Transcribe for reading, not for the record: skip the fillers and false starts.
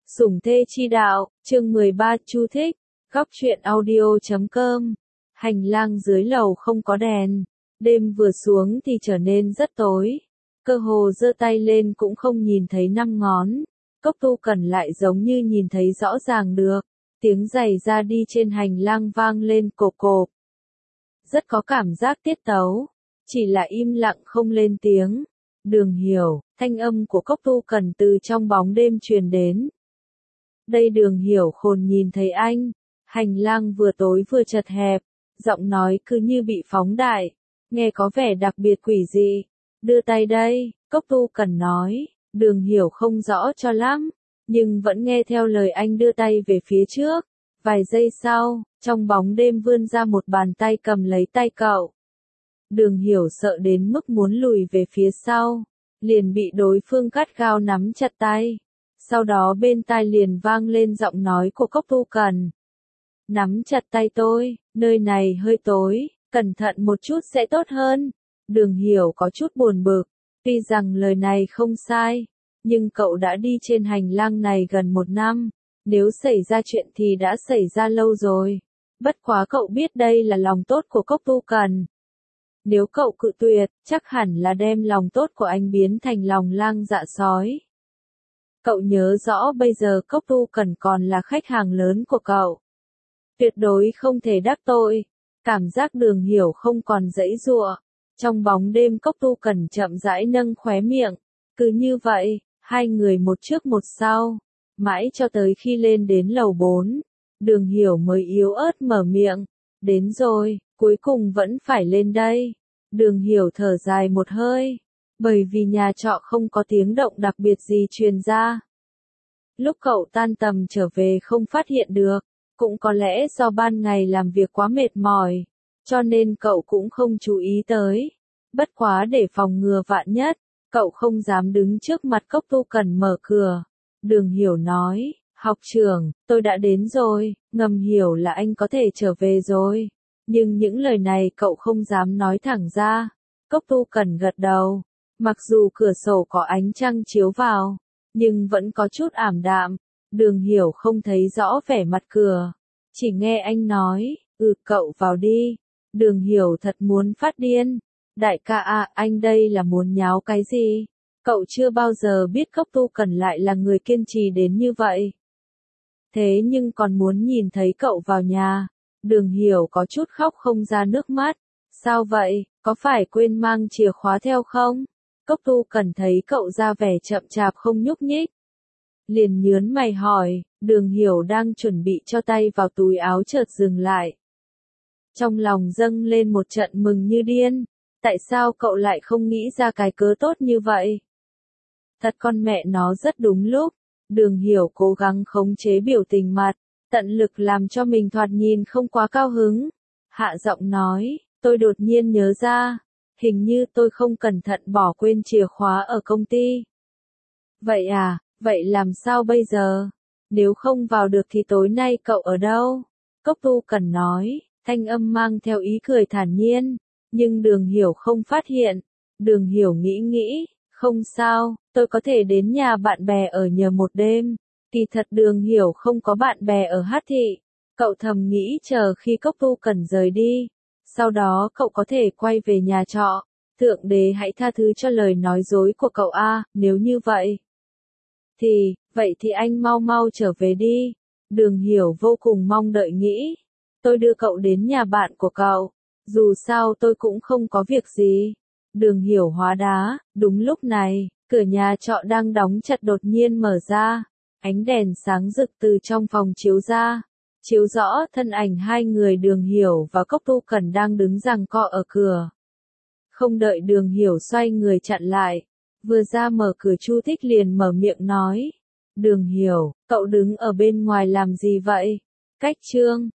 Sủng thê chi đạo, chương 13 chú thích, góc truyện audio.com. Hành lang dưới lầu không có đèn, đêm vừa xuống thì trở nên rất tối. Cơ hồ giơ tay lên cũng không nhìn thấy 5 ngón. Cốc Tu Cần lại giống như nhìn thấy rõ ràng được. Tiếng giày ra đi trên hành lang vang lên cộp cộp. Rất có cảm giác tiết tấu, chỉ là im lặng không lên tiếng. Đường Hiểu, thanh âm của Cốc Tu Cần từ trong bóng đêm truyền đến. Đây Đường Hiểu khôn nhìn thấy anh, hành lang vừa tối vừa chật hẹp, giọng nói cứ như bị phóng đại, nghe có vẻ đặc biệt quỷ dị. Đưa tay đây, Cốc Tu Cần nói, Đường Hiểu không rõ cho lắm, nhưng vẫn nghe theo lời anh đưa tay về phía trước. Vài giây sau, trong bóng đêm vươn ra một bàn tay cầm lấy tay cậu. Đường Hiểu sợ đến mức muốn lùi về phía sau, liền bị đối phương gắt gao nắm chặt tay. Sau đó bên tai liền vang lên giọng nói của Cốc Tu Cần. Nắm chặt tay tôi, nơi này hơi tối, cẩn thận một chút sẽ tốt hơn. Đường Hiểu có chút buồn bực, tuy rằng lời này không sai, nhưng cậu đã đi trên hành lang này gần 1 năm, nếu xảy ra chuyện thì đã xảy ra lâu rồi. Bất quá cậu biết đây là lòng tốt của Cốc Tu Cần. Nếu cậu cự tuyệt, chắc hẳn là đem lòng tốt của anh biến thành lòng lang dạ sói. Cậu nhớ rõ bây giờ Cốc Tu Cần còn là khách hàng lớn của cậu. Tuyệt đối không thể đắc tội. Cảm giác Đường Hiểu không còn giãy giụa. Trong bóng đêm Cốc Tu Cần chậm rãi nâng khóe miệng. Cứ như vậy, hai người một trước một sau. Mãi cho tới khi lên đến lầu 4. Đường Hiểu mới yếu ớt mở miệng. Đến rồi, cuối cùng vẫn phải lên đây. Đường Hiểu thở dài một hơi. Bởi vì nhà trọ không có tiếng động đặc biệt gì truyền ra. Lúc cậu tan tầm trở về không phát hiện được, cũng có lẽ do ban ngày làm việc quá mệt mỏi, cho nên cậu cũng không chú ý tới. Bất quá để phòng ngừa vạn nhất, cậu không dám đứng trước mặt Cốc Tu Cần mở cửa. Đường Hiểu nói, học trưởng, tôi đã đến rồi, ngầm hiểu là anh có thể trở về rồi. Nhưng những lời này cậu không dám nói thẳng ra. Cốc Tu Cần gật đầu. Mặc dù cửa sổ có ánh trăng chiếu vào, nhưng vẫn có chút ảm đạm. Đường Hiểu không thấy rõ vẻ mặt cửa. Chỉ nghe anh nói, cậu vào đi. Đường Hiểu thật muốn phát điên. Đại ca à, anh đây là muốn nháo cái gì? Cậu chưa bao giờ biết Cốc Tu Cần lại là người kiên trì đến như vậy. Thế nhưng còn muốn nhìn thấy cậu vào nhà. Đường Hiểu có chút khóc không ra nước mắt. Sao vậy, có phải quên mang chìa khóa theo không? Cốc Tu Cần thấy cậu ra vẻ chậm chạp không nhúc nhích. Liền nhớn mày hỏi, Đường Hiểu đang chuẩn bị cho tay vào túi áo chợt dừng lại. Trong lòng dâng lên một trận mừng như điên. Tại sao cậu lại không nghĩ ra cái cớ tốt như vậy? Thật con mẹ nó rất đúng lúc. Đường Hiểu cố gắng khống chế biểu tình mặt, tận lực làm cho mình thoạt nhìn không quá cao hứng. Hạ giọng nói, tôi đột nhiên nhớ ra. Hình như tôi không cẩn thận bỏ quên chìa khóa ở công ty. Vậy à, vậy làm sao bây giờ? Nếu không vào được thì tối nay cậu ở đâu? Cốc Tu Cần nói, thanh âm mang theo ý cười thản nhiên. Nhưng Đường Hiểu không phát hiện. Đường Hiểu nghĩ, không sao, tôi có thể đến nhà bạn bè ở nhờ một đêm. Kỳ thật Đường Hiểu không có bạn bè ở Hát Thị. Cậu thầm nghĩ chờ khi Cốc Tu Cần rời đi. Sau đó cậu có thể quay về nhà trọ. Thượng đế hãy tha thứ cho lời nói dối của cậu a, nếu như vậy. Vậy thì anh mau mau trở về đi. Đường Hiểu vô cùng mong đợi nghĩ. Tôi đưa cậu đến nhà bạn của cậu. Dù sao tôi cũng không có việc gì. Đường Hiểu hóa đá, đúng lúc này, cửa nhà trọ đang đóng chặt đột nhiên mở ra. Ánh đèn sáng rực từ trong phòng chiếu ra. Chiếu rõ thân ảnh hai người Đường Hiểu và Cốc Tu Cần đang đứng giằng co ở cửa. Không đợi Đường Hiểu xoay người chặn lại. Vừa ra mở cửa Chu Thích liền mở miệng nói. Đường Hiểu, cậu đứng ở bên ngoài làm gì vậy? Cách chương